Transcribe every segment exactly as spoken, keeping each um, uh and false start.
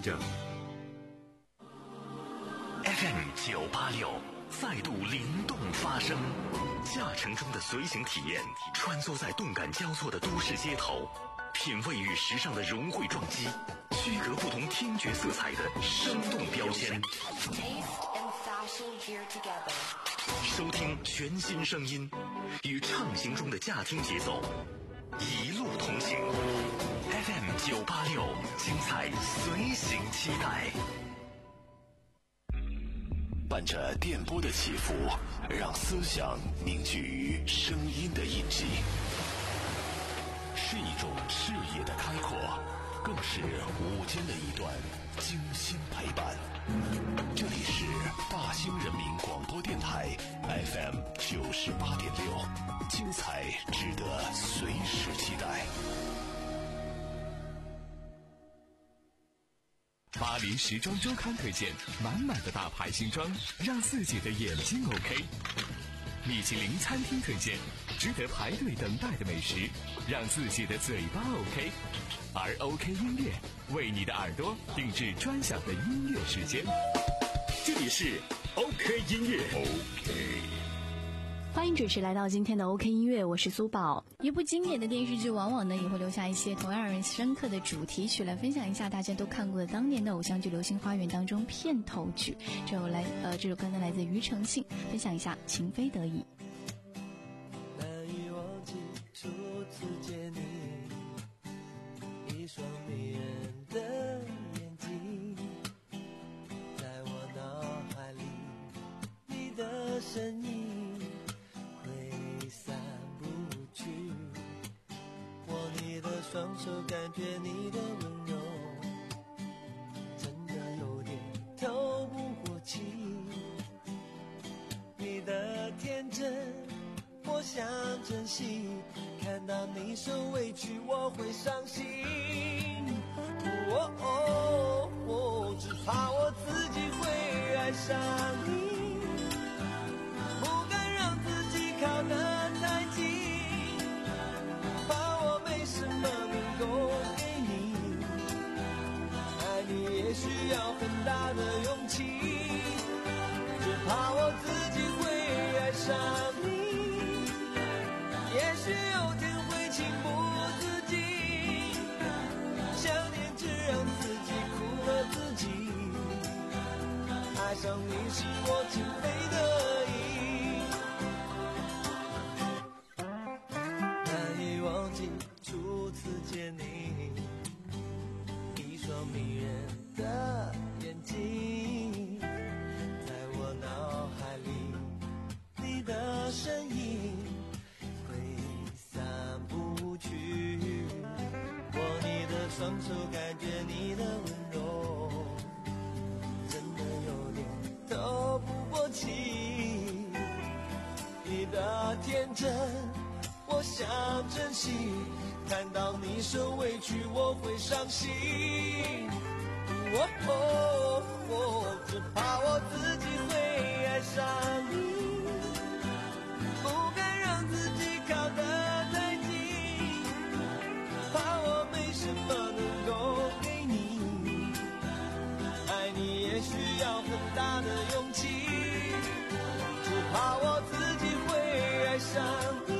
着。 F M 九八六再度灵动发声，驾乘中的随行体验，穿梭在动感交错的都市街头，品味与时尚的融汇撞击，区隔不同听觉色彩的生动标签。收听全新声音，与畅行中的驾听节奏，一路同行。F M 九八六，精彩随行期待。 伴着电波的起伏，让思想凝聚于声音的印记，是一种视野的开阔，更是午间的一段精心陪伴。这里是大兴人民广播电台 F M 九十八点六，精彩值得随时期待。 巴黎时装周刊推荐满满的大牌新装，让自己的眼睛 OK。米其林餐厅推荐值得排队等待的美食，让自己的嘴巴 OK。而 OK 音乐为你的耳朵定制专享的音乐时间，这里是 OK 音乐 OK。 欢迎准时来到今天的 OK 音乐，我是苏宝。 一部经典的电视剧往往呢也会留下一些同样让人深刻的主题曲，来分享一下大家都看过的当年的偶像剧《流星花园》当中片头曲。这首来呃这首歌呢来自庾澄庆，分享一下《情非得已》。 难以忘记初次见你，一双迷人的眼睛，在我脑海里，你的身影双手感觉你的温柔，真的有点透不过气。你的天真我想珍惜，看到你受委屈我会伤心。哦哦哦，只怕我自己会爱上你，不敢让自己靠得太近，怕我没什么能够给你，爱你也需要很大的勇气，只怕我自己会爱上你，也许有天会情不自禁，想念只让自己苦了自己，爱上你是我情非得已，难以忘记初次见你，一双迷人的眼睛，在我脑海里，你的身影挥散不去，握你的双手感觉你的温柔，真的有点透不过气，你的天真我想珍惜，看到你受委屈我会伤心。哦哦哦，只怕我自己会爱上你，不敢让自己靠得太近，怕我没什么能够给你，爱你也需要很大的勇气，只怕我自己会爱上你，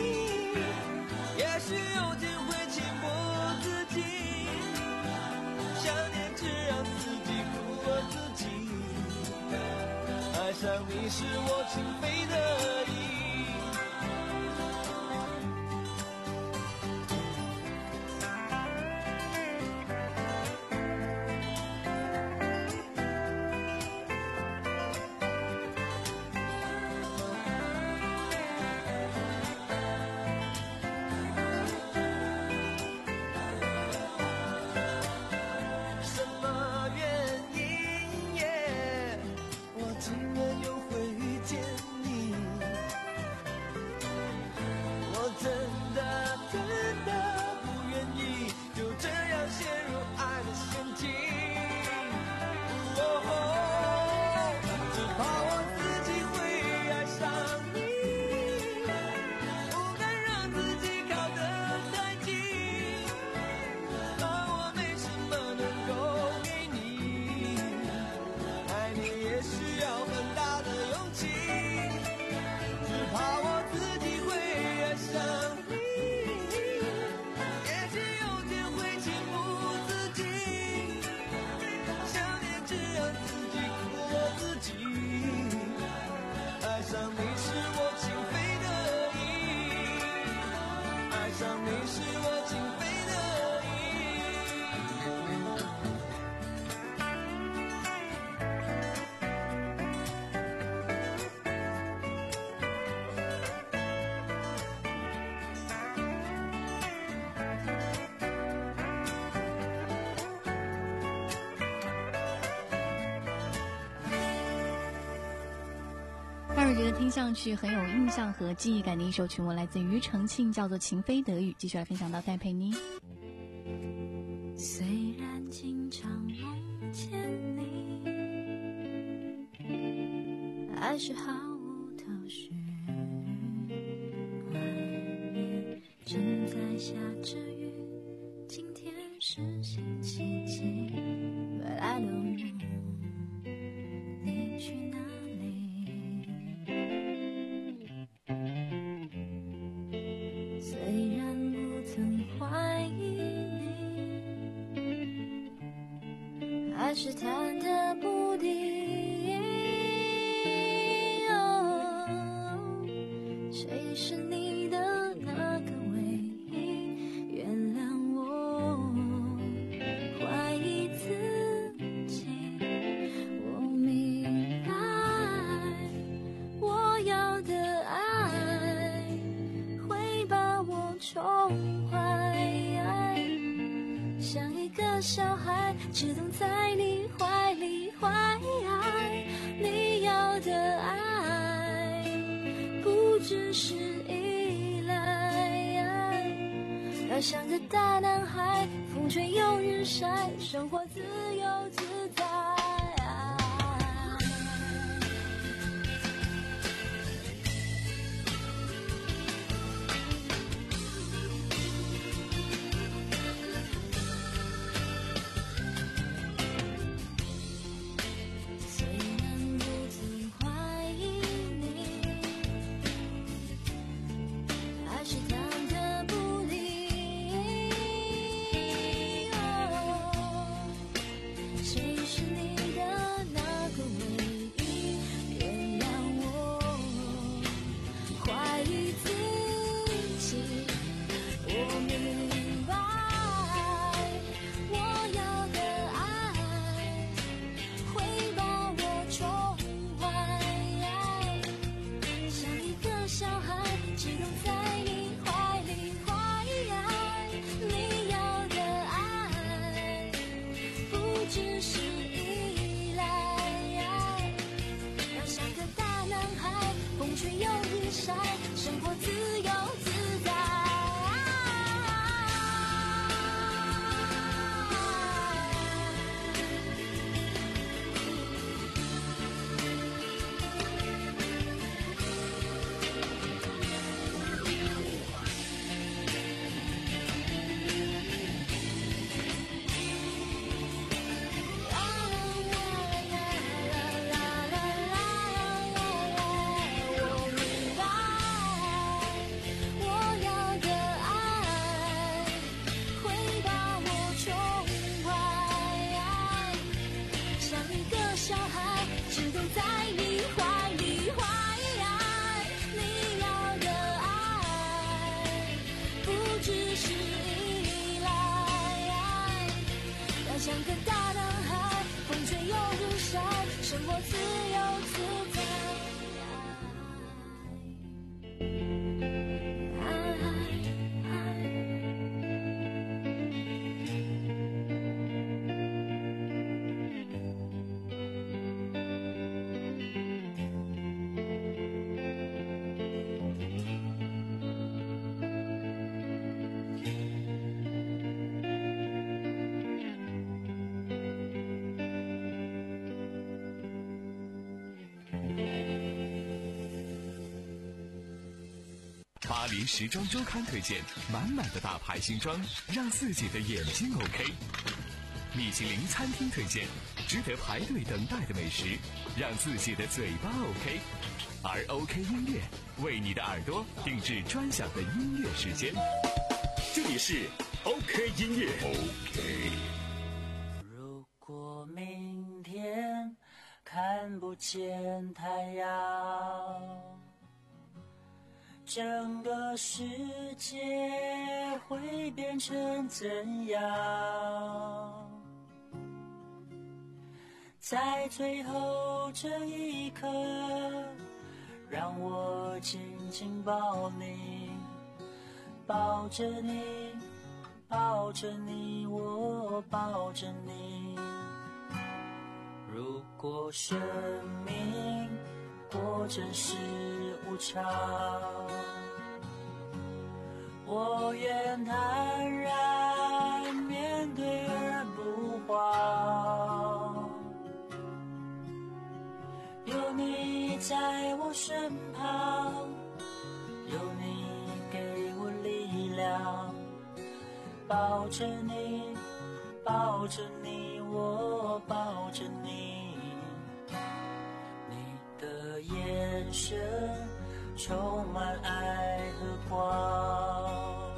也许有天会情不自禁，想念只让自己苦了自己，爱上你是我情非得已。 觉得听上去很有印象和记忆感的一首曲目，来自庾澄庆，叫做《情非得已》。继续来分享到戴佩妮。 虽然经常梦见你，还是毫无头绪，外面正在下着雨，今天是星期几 But I don't know 你去哪里。虽然不曾怀疑你，还是忐忑不定。哦，谁是你的那个唯一？原谅我怀疑自己。我明白，我要的爱会把我宠坏，像一个小孩只懂在你怀里怀。你要的爱不只是依赖，要像个大男孩，风吹又日晒，生活自由自在。生活自由自在。像个大男孩，风吹又日晒，生活自由自在。 巴黎时装周刊推荐满满的大牌新装，让自己的眼睛 OK。米其林餐厅推荐值得排队等待的美食，让自己的嘴巴 OK。而 OK 音乐为你的耳朵定制专享的音乐时间。这里是 OK 音乐。OK。 如果明天看不见太阳，整个世界会变成怎样？在最后这一刻，让我紧紧抱你，抱着你，抱着你，我抱着你。如果生命过真实无常。我愿坦然面对而不慌，有你在我身旁，有你给我力量，抱着你，抱着你，我抱着你，你的眼神充满爱和光，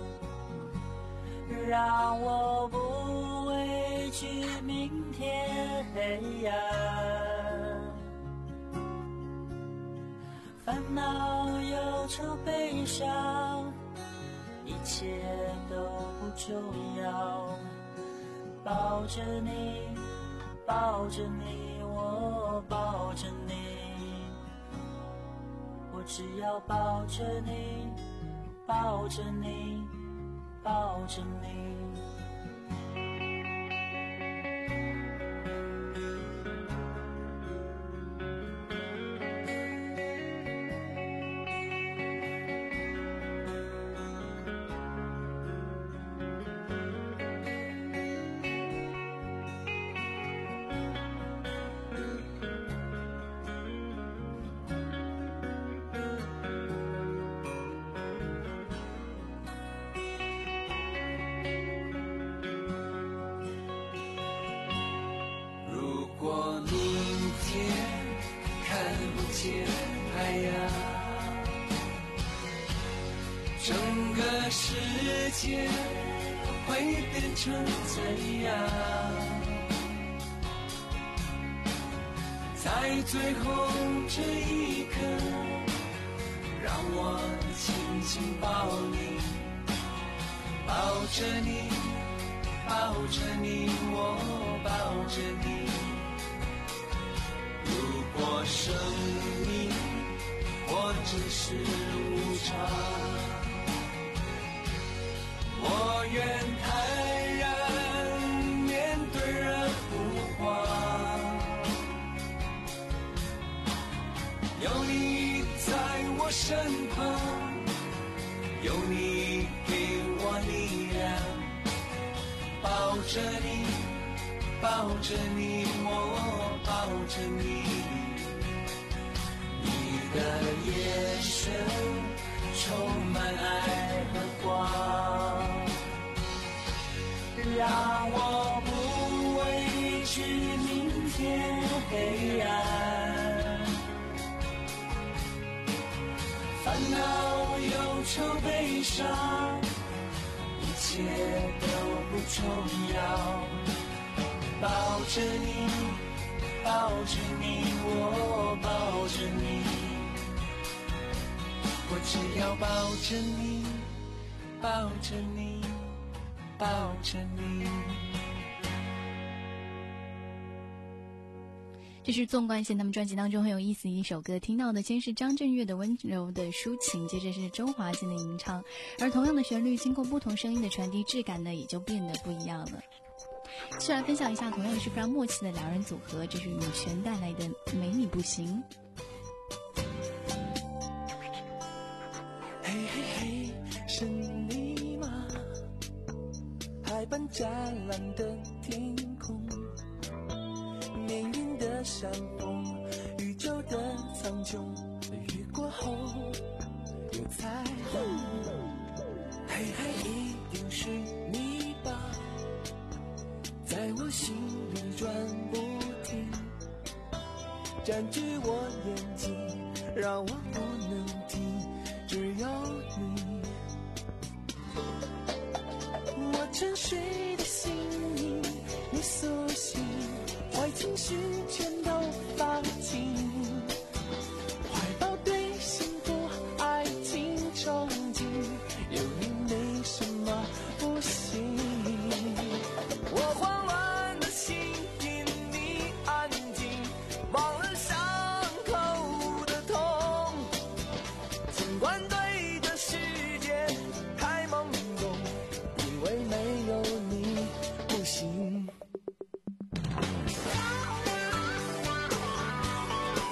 让我不畏惧明天黑暗，烦恼忧愁悲伤一切都不重要，抱着你，抱着你，我抱着你，我只要抱着你，抱着你，抱着你。太阳，整个世界会变成怎样？在最后这一刻，让我紧紧抱你，抱着你，抱着你，我抱着你。如果生命或真实无常，我愿坦然面对而不慌，有你在我身旁，有你给我力量，抱着你，抱着你，我抱着你，你的眼神充满爱和光，让我不畏惧明天黑暗，烦恼忧愁悲伤一切都不重要，抱着你，抱着你，我抱着你，我只要抱着你，抱着你，抱着你。 这是纵贯线他们专辑当中很有意思的一首歌，听到的先是张震岳的温柔的抒情，接着是周华健的吟唱，而同样的旋律经过不同声音的传递，质感呢也就变得不一样了。接下来分享一下同样是非常默契的两人组合，这是羽泉带来的没你不行。 嘿嘿嘿，是你吗？海般湛蓝的天空，命运的山峰，宇宙的苍穹，雨过后有彩虹。嘿嘿，一定是你吧，在我心里转不停，占据我眼睛，让我不能停，只有你。我沉睡的心灵，你苏醒，坏情绪全都放晴，怀抱对幸福爱情憧憬，有你没什么不行。我慌乱的心因你安静，忘了伤口的痛，尽管对这世界太懵懂，因为没有你不行。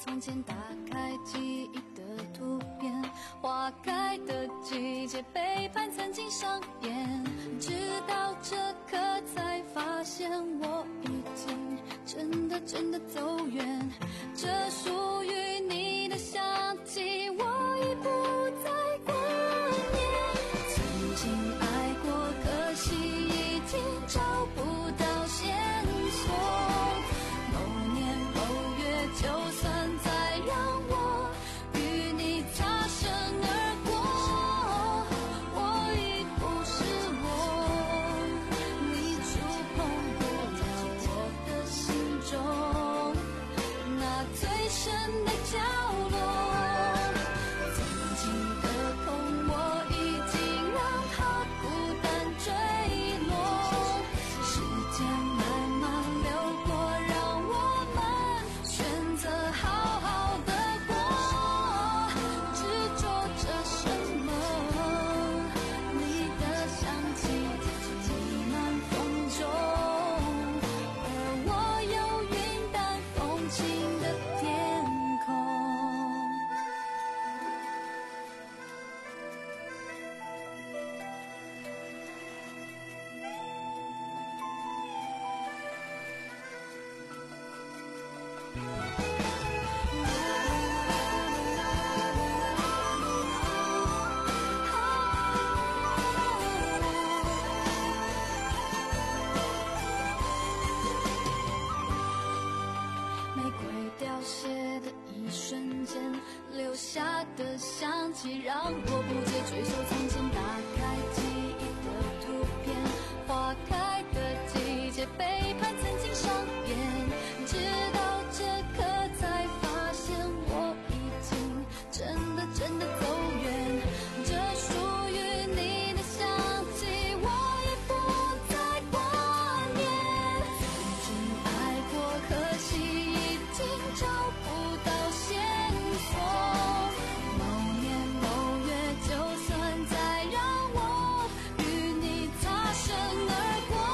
从前，打开记忆的图片，花开的季节，背叛曾经上演，直到这刻才发现我已经真的真的走远，这属于你的香气我已不再挂念，曾经爱过可惜已经找不到线索，某年某月就算再让我与你擦身而过，我已不是我，你触碰不了我的心中那最深的角落，曾经的痛我已经让它孤单坠落，时间慢慢流过，让我们选择好好的过，执着着什么？你的香气弥漫风中，而我有云淡风轻的天空。玫瑰凋谢的一瞬间，留下的香气让我不解追溯，从前打开记忆的图片，花开的季节，背叛曾经上演，直到这刻才发现我已经真的真的走远，这属于你的香气我已不再挂念，曾经爱过可惜已经找不到线索，某年某月就算再让我与你擦身而过，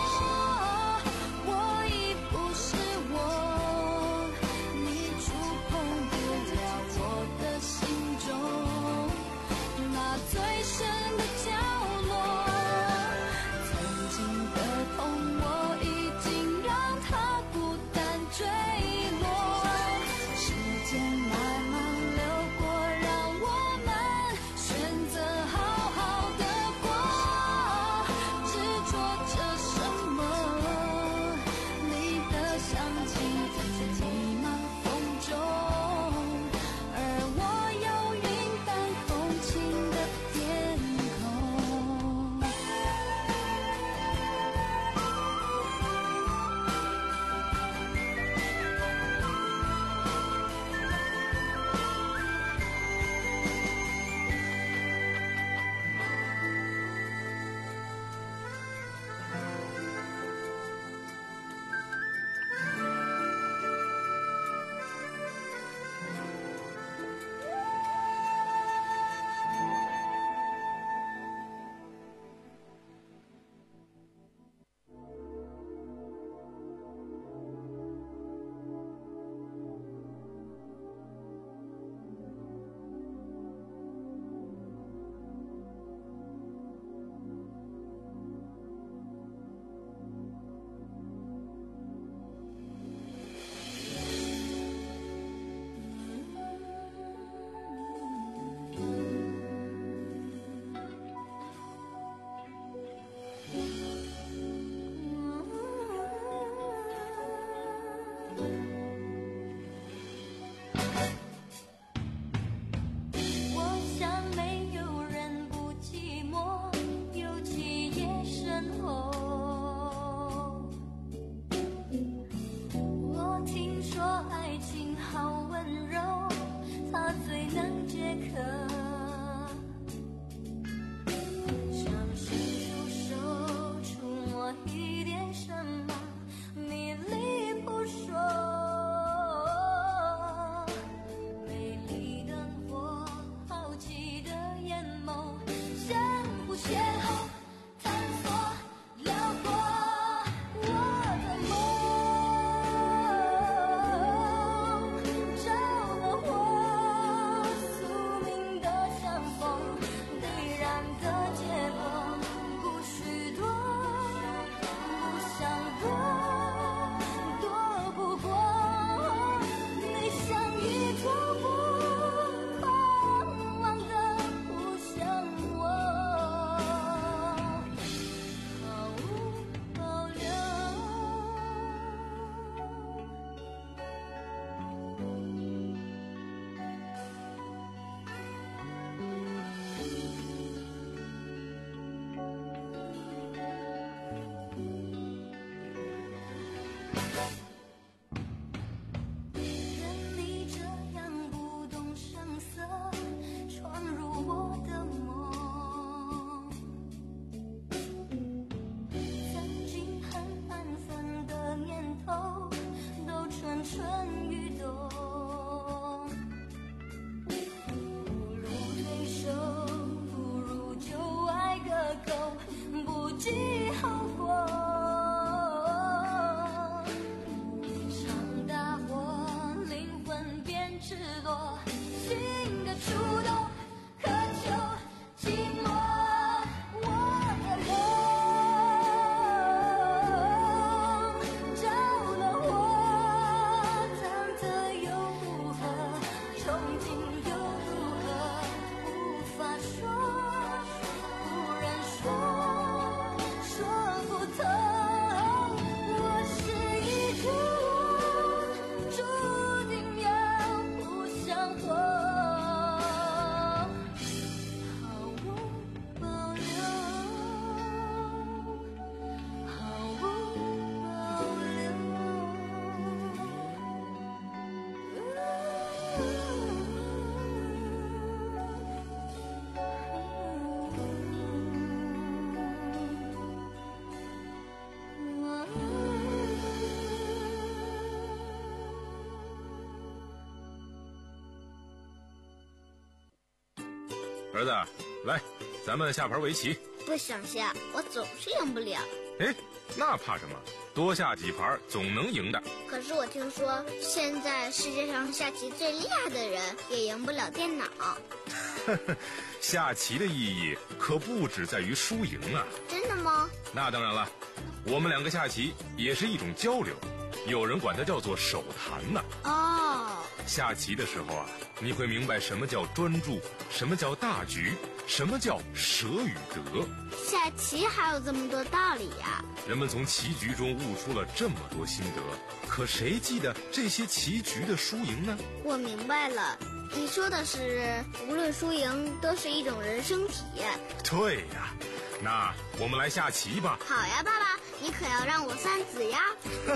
儿子，来，咱们下盘围棋。 不想下，我总是赢不了。 哎，那怕什么？多下几盘总能赢的。 可是我听说，现在世界上下棋最厉害的人也赢不了电脑。 下棋的意义可不只在于输赢啊。 真的吗？ 那当然了，我们两个下棋也是一种交流，有人管它叫做手谈呢。 哦， 下棋的时候啊，你会明白什么叫专注，什么叫大局，什么叫舍与得。 下棋还有这么多道理呀！ 人们从棋局中悟出了这么多心得，可谁记得这些棋局的输赢呢？ 我明白了，你说的是无论输赢都是一种人生体验。 对呀，那我们来下棋吧。 好呀，爸爸，你可要让我三子呀。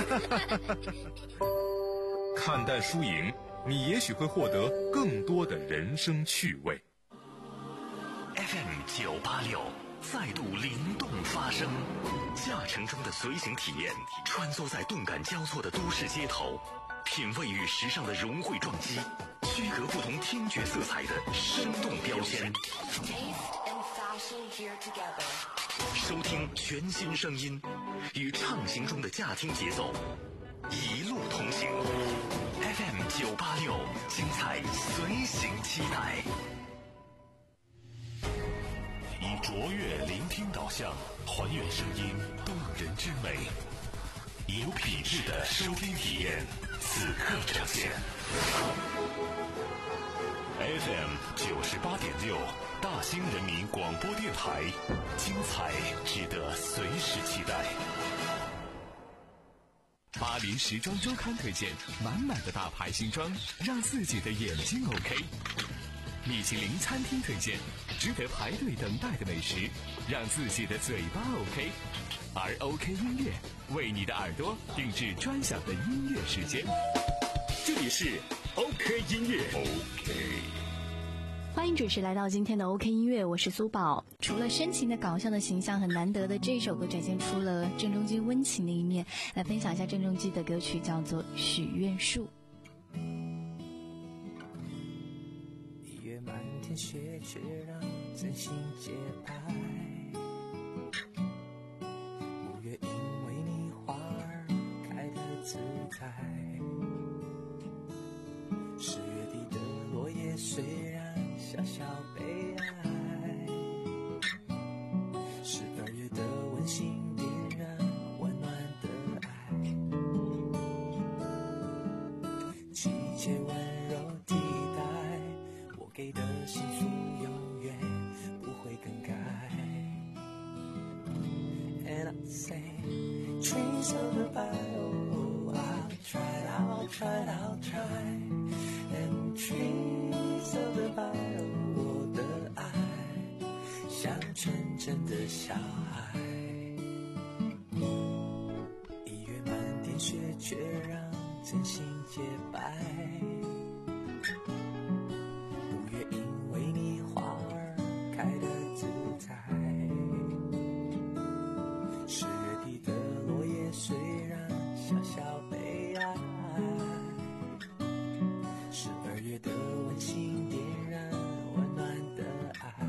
看淡输赢，你也许会获得更多的人生趣味。 F M 九八六再度灵动发声，驾乘中的随行体验，穿梭在动感交错的都市街头，品味与时尚的融汇撞击，区隔不同听觉色彩的生动标签。收听全新声音，与畅行中的驾听节奏，一路同行。F M 九八六，精彩随行期待。 以卓越聆听导向，还原声音动人之美，以有品质的收听体验，此刻呈现。F M 九十八点六，大兴人民广播电台，精彩值得随时期待。 巴黎时装周刊推荐，满满的大牌新装，让自己的眼睛 OK。米其林餐厅推荐，值得排队等待的美食，让自己的嘴巴 OK。而 OK 音乐为你的耳朵定制专享的音乐时间。这里是 OK 音乐 OK。 欢迎准时来到今天的 OK 音乐，我是苏宝。 除了深情的搞笑的形象，很难得的这首歌展现出了郑中基温情的一面。来分享一下郑中基的歌曲，叫做《许愿树》。 一月满天雪，却让真心洁白。五月因为你花儿开得自在。十月底的落叶虽然小小悲哀，十二月的温馨点燃温暖的爱，季节温柔替代我给的幸福，永远不会更改。And I say, trees of the bio, I'll try, I'll try, I'll try.And trees of the bio， 我的爱像纯真的小孩。一月满天雪，却让真心洁白。五月因为你花儿开得自在。十月底的落叶虽然小小悲哀。十二月的温馨点燃温暖的爱，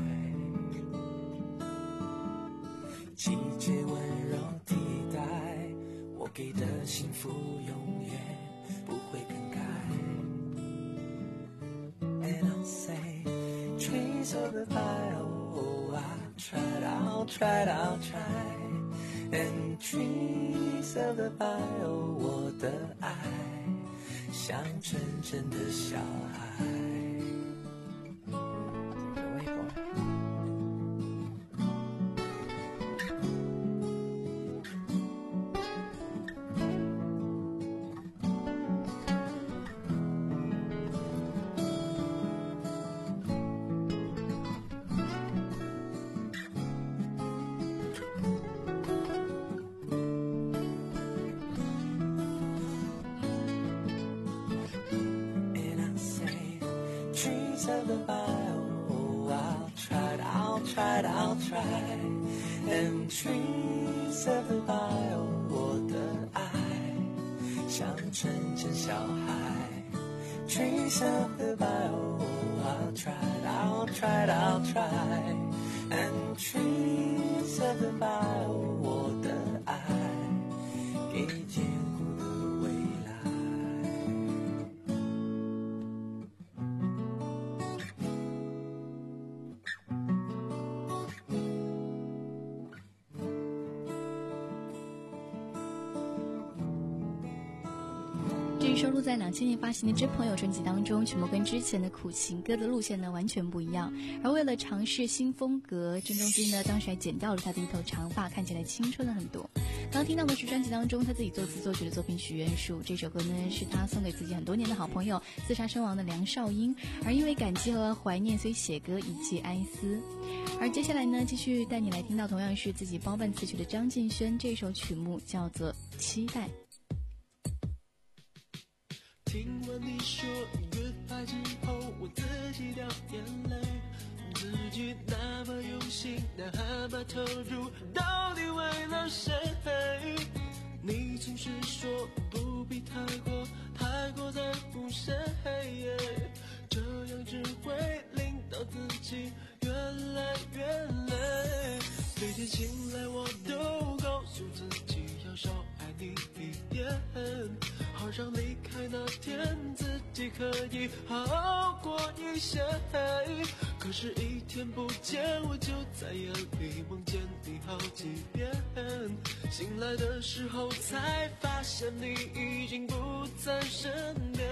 季节温柔替代我给的幸福，永远不会更改。And I'll say, trees of the bio, I'll try, I'll try, I'll try. And trees of the bio, 我的爱像纯真的小孩。Of the bio, I'll try, I'll try, I'll try. And trees of the bio, 我的爱像纯真小孩。Trees of the bio, I'll try, I'll tried, I'll try and treat something by 我的爱，给坚固的未来。 至于收录在两千年发行的《真朋友》专辑当中，曲目跟之前的苦情歌的路线呢完全不一样。而为了尝试新风格，郑中基呢当时还剪掉了他的一头长发，看起来青春了很多。刚听到的是专辑当中他自己作词作曲的作品《许愿树》，这首歌呢是他送给自己很多年的好朋友自杀身亡的梁少英，而因为感激和怀念，所以写歌以寄哀思。而接下来呢，继续带你来听到同样是自己包办词曲的张敬轩，这首曲目叫做《期待》。 听完你说 goodbye 之后，我自己掉眼泪，自己那么用心，那么投入，到底为了谁？你总是说不必太过太过在乎谁，这样只会令到自己越来越累。每天醒来我都告诉自己要少爱你一点，好让离开那天自己可以好过一些。可是一天不见，我就在夜里梦见你好几遍，醒来的时候才发现你已经不在身边。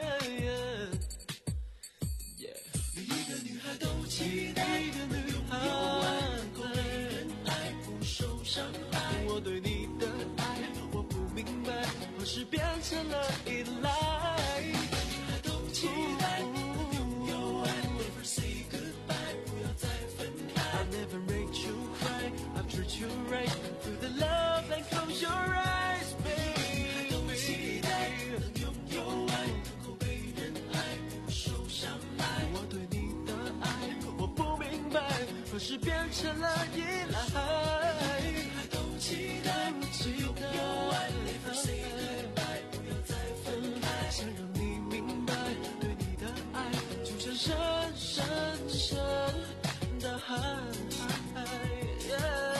每一个女孩都期待一个女孩能够被人爱，不受伤害。我对你的爱，我不明白，何时变成了依赖。女孩都期待能拥有爱 ，Never say goodbye， 不要再分开。I never make you cry， I've treated you right through the love and close your eyes, baby。女孩都期待能拥有爱，能够被人爱，不受伤害。我对你的爱，我不明白，何时变成了依赖。女孩都期待能拥有爱 ，Never say goodbye， 不要再分开。想让你明白，对你的爱就像深深深的海。Yeah。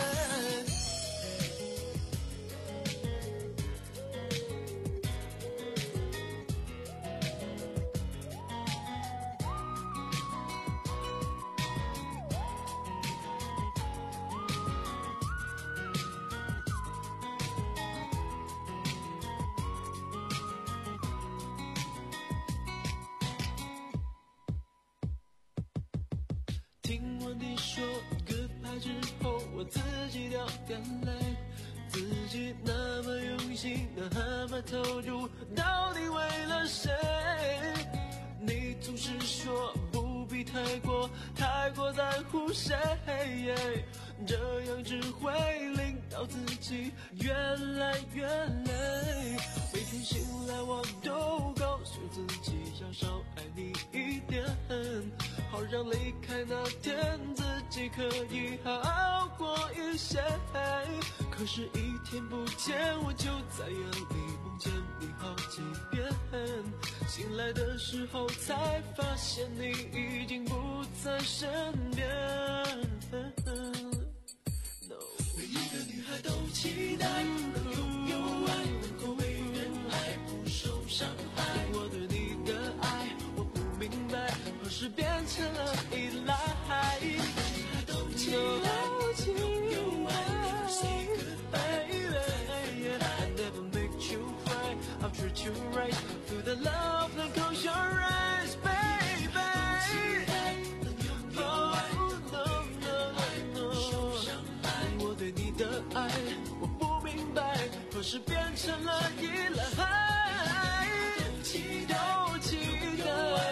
听完你说 goodbye 之后，我自己掉眼泪，自己那么用心，那么投入，到底为了谁？你总是说不必太过太过在乎谁，这样只会令到自己越来越累。每天醒来我都告诉自己要少爱你一点，好让离开那天自己可以好过一些。可是一天不见，我就在夜里梦见你好几遍，醒来的时候才发现你已经不在身边。No， 每一个女孩都期待能拥有爱，能够被人爱，不受伤害。我对你的爱，我不明白，何时变成了依赖。女孩都期待能拥有爱 ，Never say goodbye， I never make you cry， I'll treat you right through the love that close your eyes, baby。期待能拥有爱，能够被人爱，不受伤害。我对你的爱，我不明白，何时变成了依赖。都期待，都期待。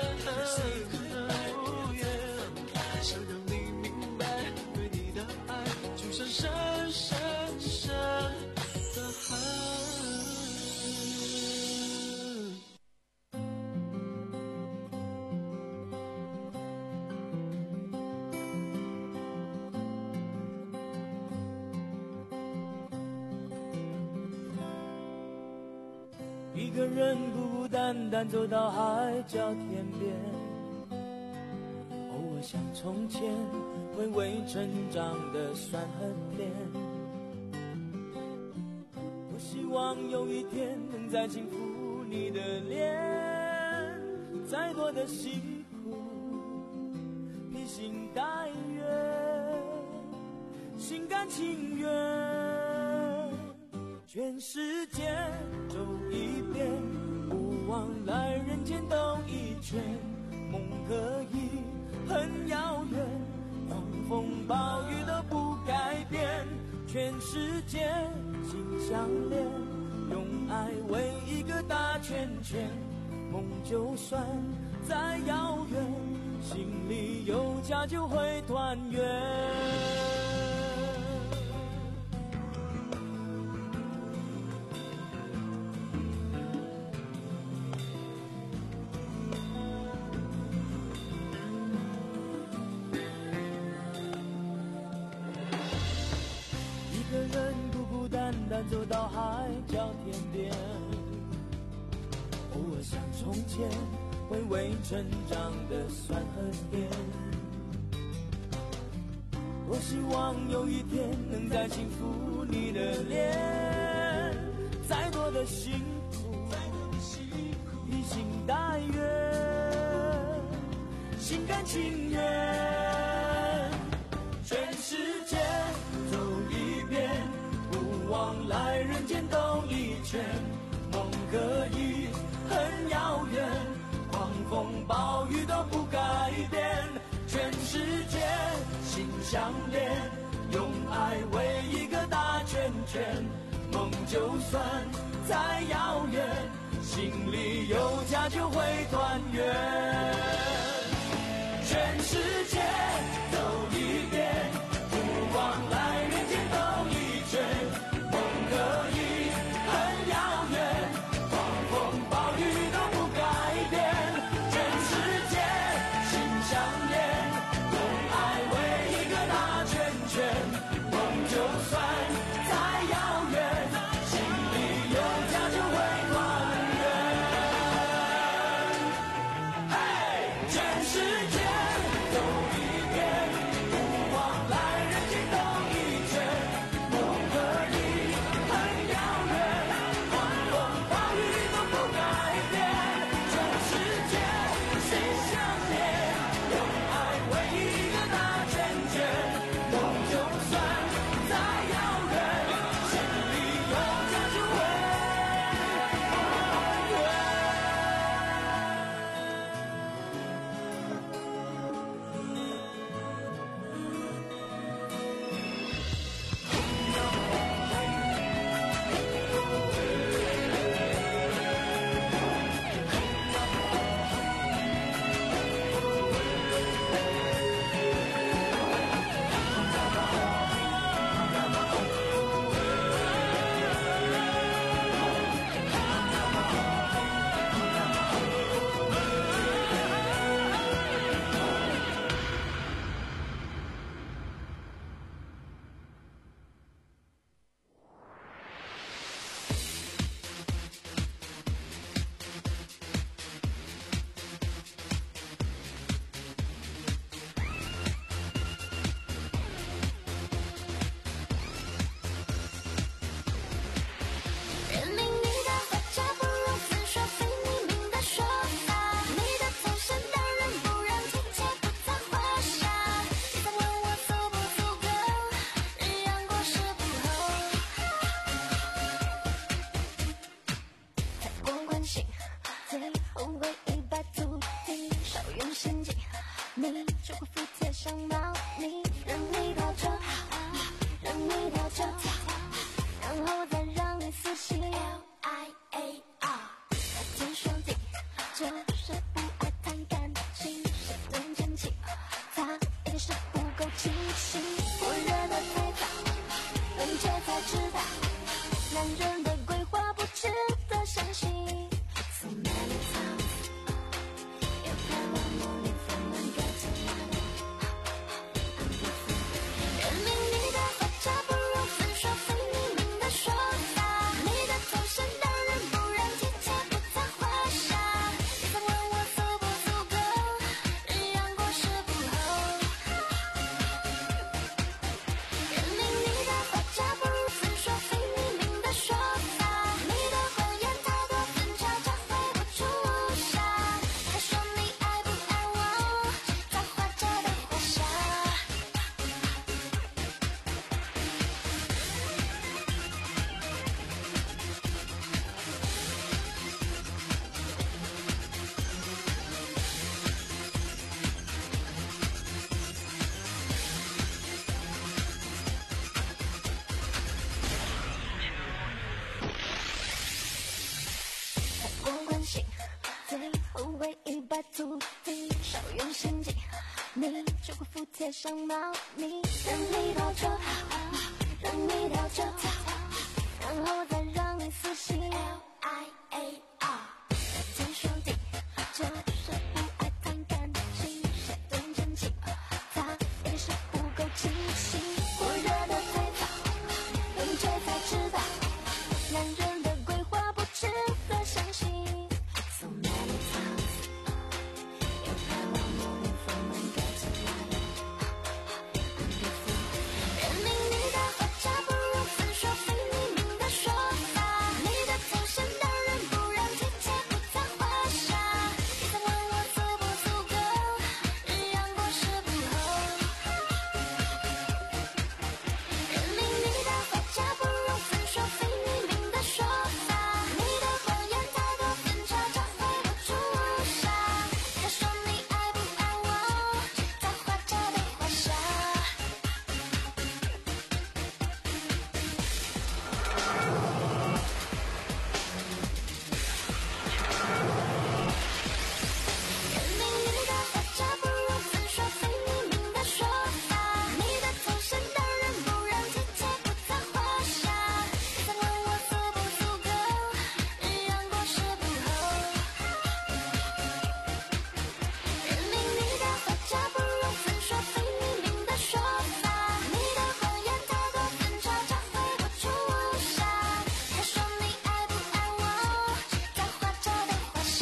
想让你明白，对你的爱就像深深深的海。 一个人孤孤单单走到海角天边，偶尔想着从前，回味成长的酸和甜。多希望有一天能再轻抚你的脸，再多的辛苦披星戴月，心甘情愿，全世界走一遍，不枉来人间兜一圈。梦可以很遥远，狂风暴雨都不改变，全世界心相连，用爱围一个大圈圈。梦就算再遥远，心里有家就会团圆。一个人孤孤单单走到海角天边，偶尔想从前，回味成长的酸和甜。多希望有一天能再轻抚你的脸，再多的辛苦披星戴月，心甘情愿，全世界走一遍，不枉来人间兜一圈。梦可以很遥远，狂风暴雨都不改变，全世界心相连，用爱围一个大圈圈。梦就算再遥远，心里有家就会团圆。全世界走一遍，不枉来人间兜一圈。梦可以很遥远，狂风暴雨都不改变，全世界心相连，用爱围一个大圈圈。梦就算再遥远，心里有家就会团圆。嘿，全世界走一遍，不枉来人间兜一圈。梦可以很遥远，狂风暴雨都不改变，全世界心相连，用爱围一个大圈圈。梦就算再遥远，心里有家就会团圆。 认明你的话假不如自说，非匿名的说法。你的从前当然不让情节不在话下。你在问我足不足够，人阳过时不候。太过关心，最后会一败涂地，稍远陷阱，你就会服贴上猫腻，让你逃走，让你逃走。然后再让你死心 L I A R 再见双底，就是不爱谈感情，谁能坚持他一定是不够清醒。我热得太早，冷却才知道，男人的规划不值得相信。 So many times you can one more live and then get to love I'm different 认明你的话假不如自说，非匿名的说法。你的从前当然不让情节不在话下。你在问我足不足够，人阳过时不候。 服贴上猫腻，让你抱着，让你跳着，然后再让你死心。L I A R， 天说地，这是不爱谈感情，谁懂真情？他也是不够清醒。火热的嘴巴，冷却才知道，男人的鬼话不值得相信。So many times， 有盼望某年佛门该起来。认明你的话假不如分说非匿名的说法，你的头衔当然不让姐姐不在话下。你曾问我足不足够，人阳过时不候。认明你的话假不如分说非匿名的说法，你的谎言太多分岔，找回我朱砂。他说你爱不爱我，在花家的花下。认明你的话假不如分说非匿名的说法，你的头衔当然不让姐姐不在话下。你曾问我足不足够，人阳过时不候。认明你的话假不如分说非匿名的说法，你的谎言太多分岔，找回我朱砂。他说你爱不爱我，在花家的花下。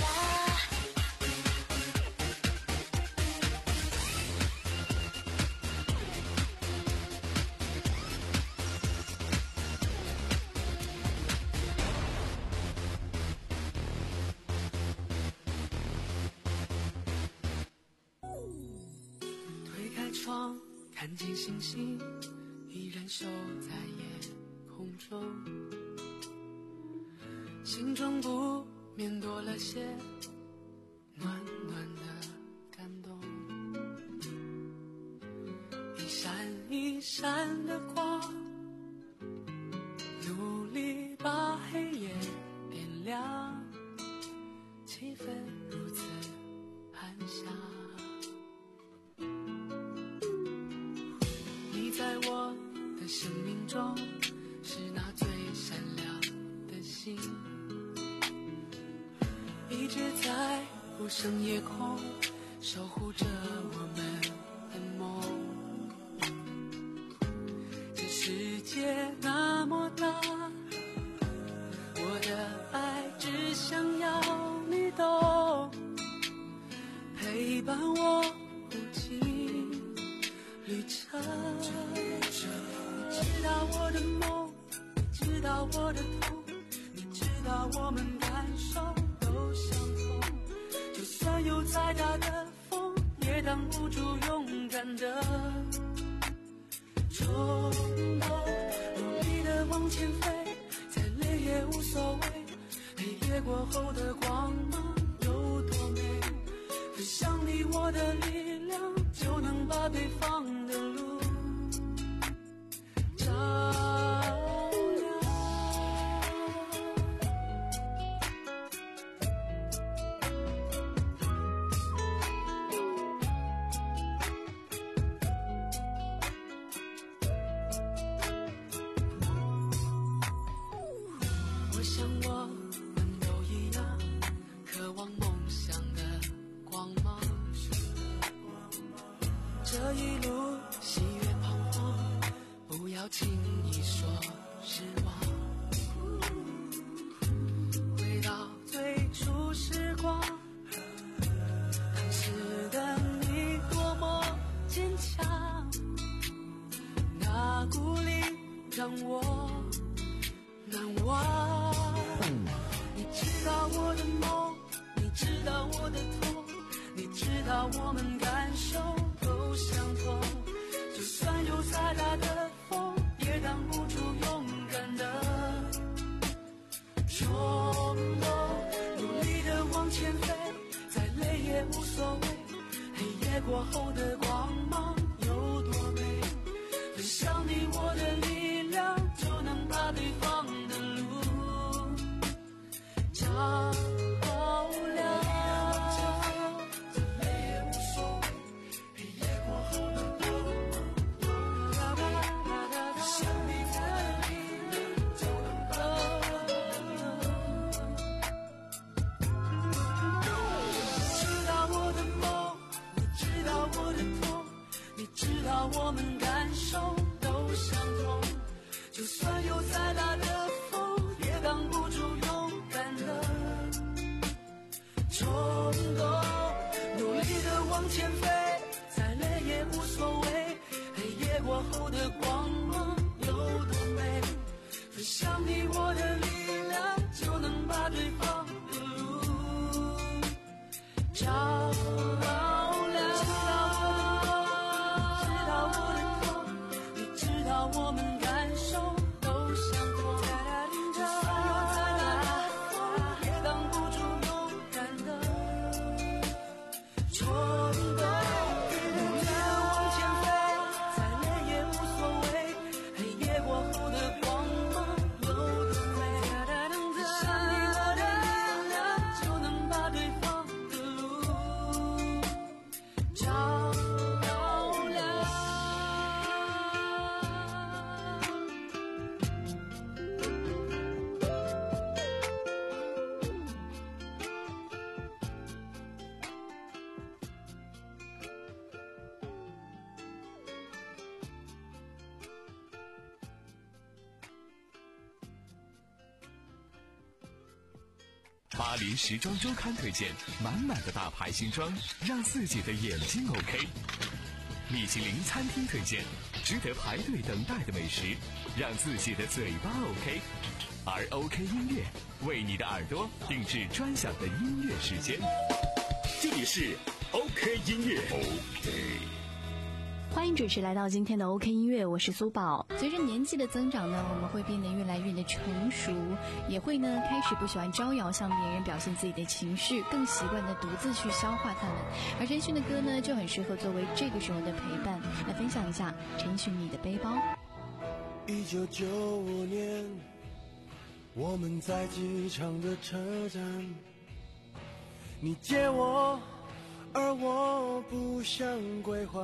推开窗，看见星星依然守在夜空中，心中不免多了些暖暖的感动。一闪一闪的光，努力把黑夜点亮，气氛如此安详。你在我的生命中是那最闪亮的星，一直在无声夜空守护着我们的梦。这世界那么大，我的爱只想要你懂，陪伴我无尽旅程。你知道我的梦，你知道我的痛，你知道我们感受都相同。就算有再大的风，也挡不住勇敢的冲动。努力的往前飞，再累也无所谓。黑夜过后的光芒有多美？分享你我的力量，就能把北方的路照亮。我想我们都一样，渴望梦想的光芒。这一路喜悦彷徨，不要轻易说失望。回到最初时光，当时的你多么坚强，那鼓励让我难忘。你知道我的梦，你知道我的痛，你知道我们感受都相同。就算有再大的风，也挡不住勇敢的冲动。努力的往前飞，再累也无所谓。黑夜过后的光芒有多美？分享你我的力量，就能把北方的路照亮。再累也无所谓，黑夜过后的道我们感受都相同，就算有再大的风也挡不住勇敢的冲动，努力的往前飞，再累也无所谓，黑夜过后的光芒有多美，分享你我的力量，就能把对方的路照亮。知道我的痛，你知道我们感受都相同，就算有再大的风也挡不住勇敢的冲动，努力的往前飞，再累也无所谓，黑夜过后的光芒有多美，分享你我的力量，就能把对方的路照亮。 巴黎时装周刊推荐满满的大牌新装，让自己的眼睛 OK。米其林餐厅推荐值得排队等待的美食，让自己的嘴巴 OK。而 OK 音乐为你的耳朵定制专享的音乐时间。 这里是 OK 音乐 OK。 欢迎准时来到今天的 OK 音乐，我是苏宝。 随着年纪的增长呢，我们会变得越来越的成熟，也会呢开始不喜欢招摇向别人表现自己的情绪，更习惯的独自去消化它们。而陈奕迅的歌呢，就很适合作为这个时候的陪伴。来分享一下陈奕迅《你的背包》。 一九九五年，我们在机场的车站，你借我，而我不想归还。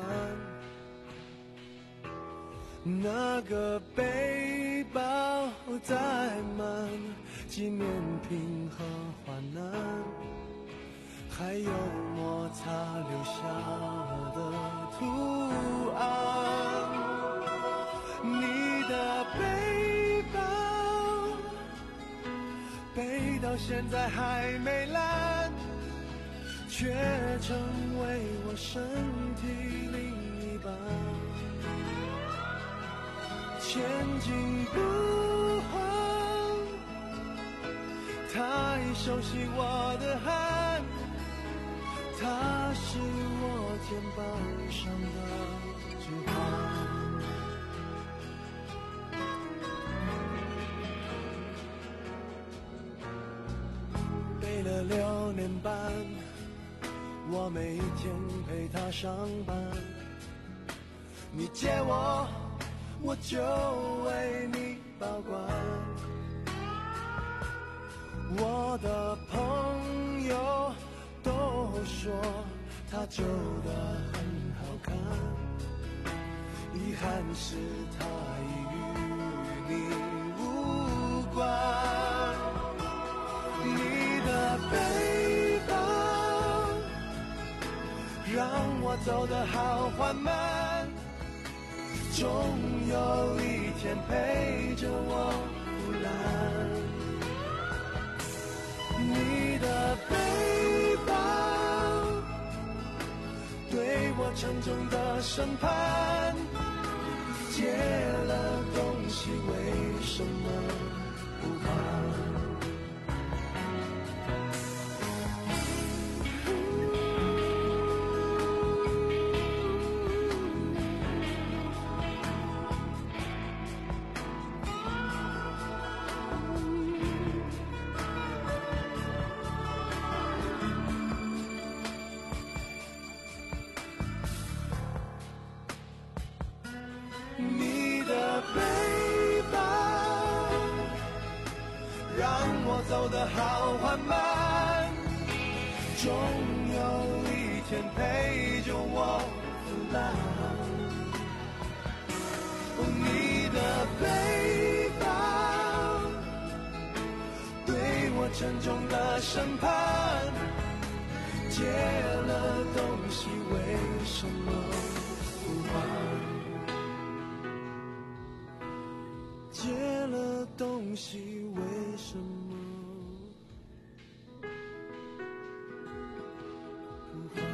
那个背包载满纪念品和患难，还有摩擦留下的图案。你的背包背到现在还没烂，却成为我身体另一半。前进不换，他已熟悉我的汗，他是我肩膀上的指环。背了六年半，我每一天陪他上班，你借我，我就为你保管。我的朋友都说他旧的很好看，遗憾是他已与你无关。你的背包让我走得好缓慢，终有一天陪着我腐烂。你的背包对我沉重的审判，借了东西为什么不还？你的背包让我走得好缓慢，终有一天陪着我腐烂。你的背包对我沉重的审判，借了东西为什么不还？ 东西为什么不换？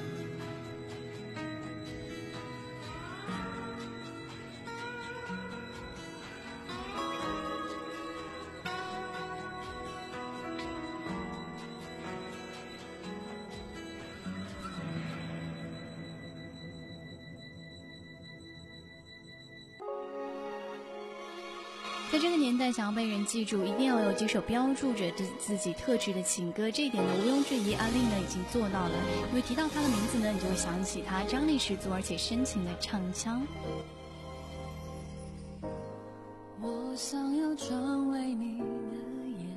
在这个年代，想要被人记住，一定要有几首标注着自己特质的情歌。这一点呢，毋庸置疑，阿令呢已经做到了。因为提到他的名字呢，你就会想起他张力十足而且深情的唱腔。 我想要成为你的眼，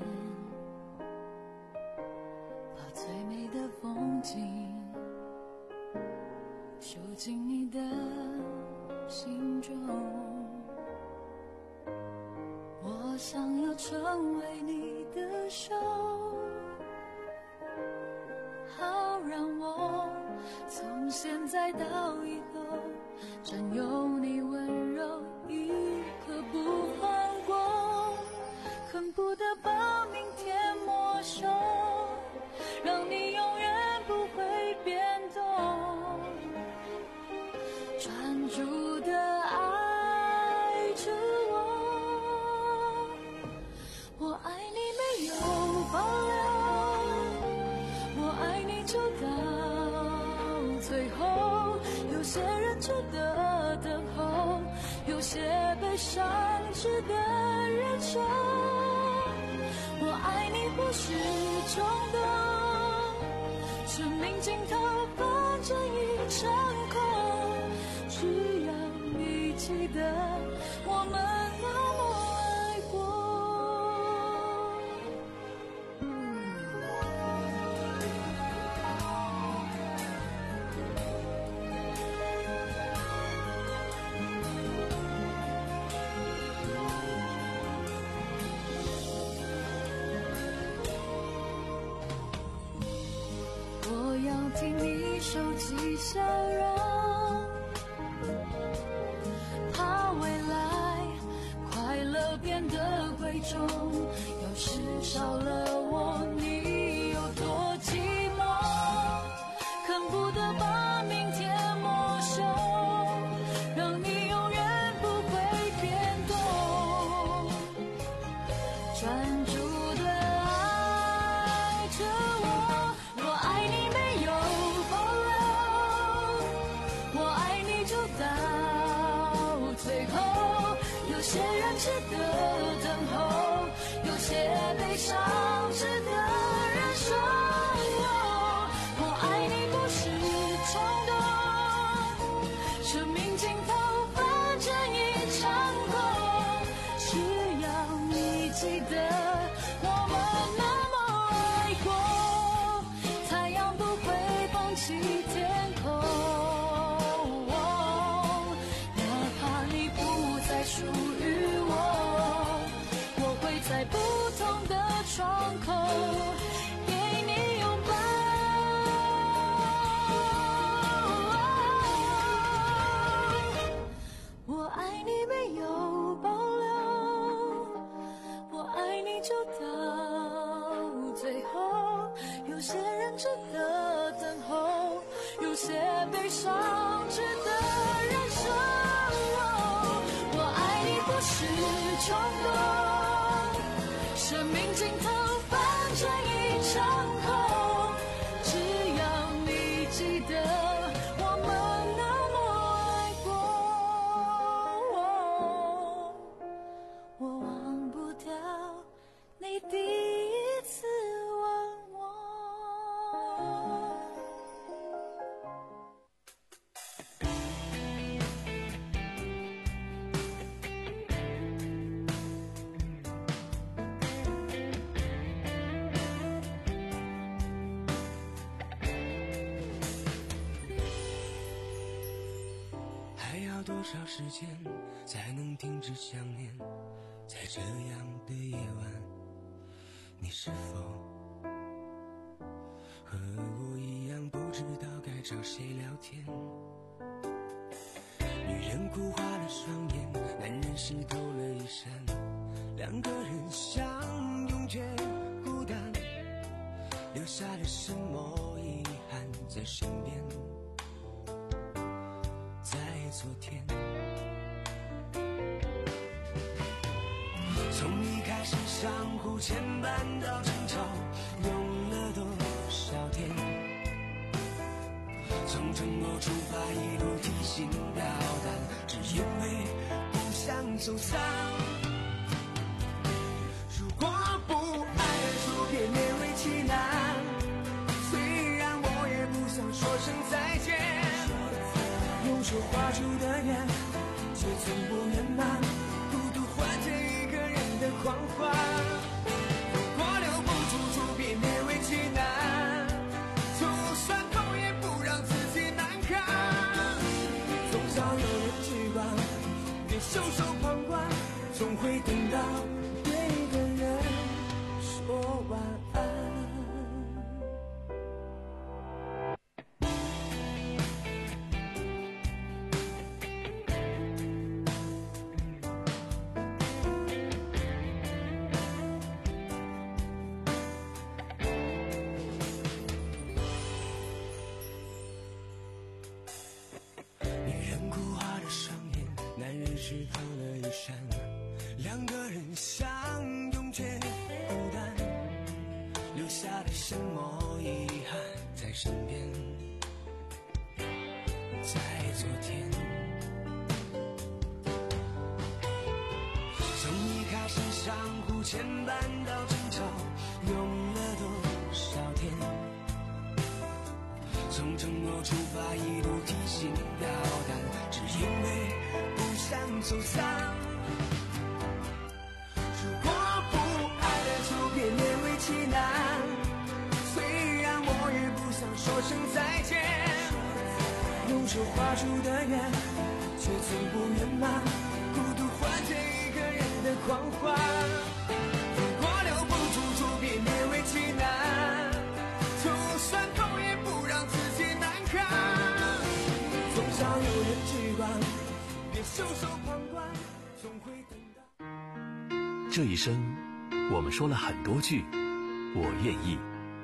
把最美的风景收进你的心中。我想要成为你的手，好让我从现在到以后占有你温柔一刻不放过，恨不得把明天没收，让你永远不会变动，专注的爱着我。我爱你没有保留，我爱你就到最后。有些人值得等候，有些悲伤值得忍受。我爱你不是冲动，生命尽头反正一场空，只要你记得我们那么爱过。我要听你收起笑容，怕未来快乐变得贵重，要是少了我你有多寂寞，恨不得把明天没收，让你永远不会变动，专注的爱着我。我爱你没有保留，我爱你就到最后。有些人值得等候，有些悲伤值得忍受。我爱你不是冲动，生命尽头反正一场空，只要你记得我们那么爱过，太阳不会放弃天空，哪怕你不再属于我，我会在不同的窗口给你拥抱。我爱你没有保留，我爱你就到最后。有些人值得等候，有些悲伤值得忍受。我爱你不是冲动，生命尽头反正一场空，只要你记得我们那么爱过，我忘不掉你第一次吻我。 还要多少时间才能停止想念？在这样的夜晚，你是否和我一样不知道该找谁聊天？女人哭花了双眼，男人湿透了衣衫， 两个人相拥却孤单，留下了什么遗憾在身边？在昨天，从一开始相互牵绊到争吵，用了多少天？从承诺出发，一路提心吊胆，只因为不想走散。如果不爱的就别勉为其难，虽然我也不想说声再见，用手画出的圆，却从不圆满，孤独换这一个人的狂欢。如果留不住就别勉为其难，就算痛也不让自己难堪。总要有人去管，别袖手旁观，总会等到对的人说晚安。女人哭花了双眼，男人释放了衣衫，两个人相拥却孤单，留下了什么遗憾在身边？在昨天，从一开始相互牵绊到争吵，用了多少天？从承诺出发，一路提心吊胆，只因为不想走散。如果不爱了就别勉为其难，虽然我也不想说声再见，用手画出的圆，却从不圆满，孤独换这一个人的狂欢。如果留不住就别勉为其难，就算痛也不让自己难堪。总要有人去管，别袖手旁观，总会等到。 这一生，我们说了很多句我愿意。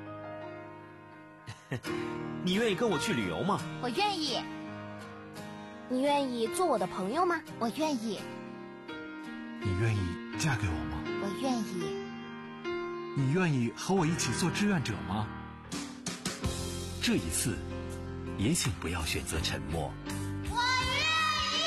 你愿意跟我去旅游吗？ 我愿意。你愿意做我的朋友吗？我愿意。 你愿意嫁给我吗？ 我愿意。 你愿意和我一起做志愿者吗？ 这一次，也请不要选择沉默。 我愿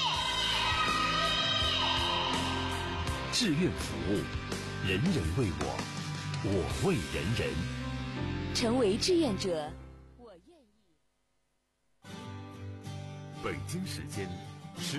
意。志愿服务，人人为我，我为人人。 成为志愿者，我愿意。 北京时间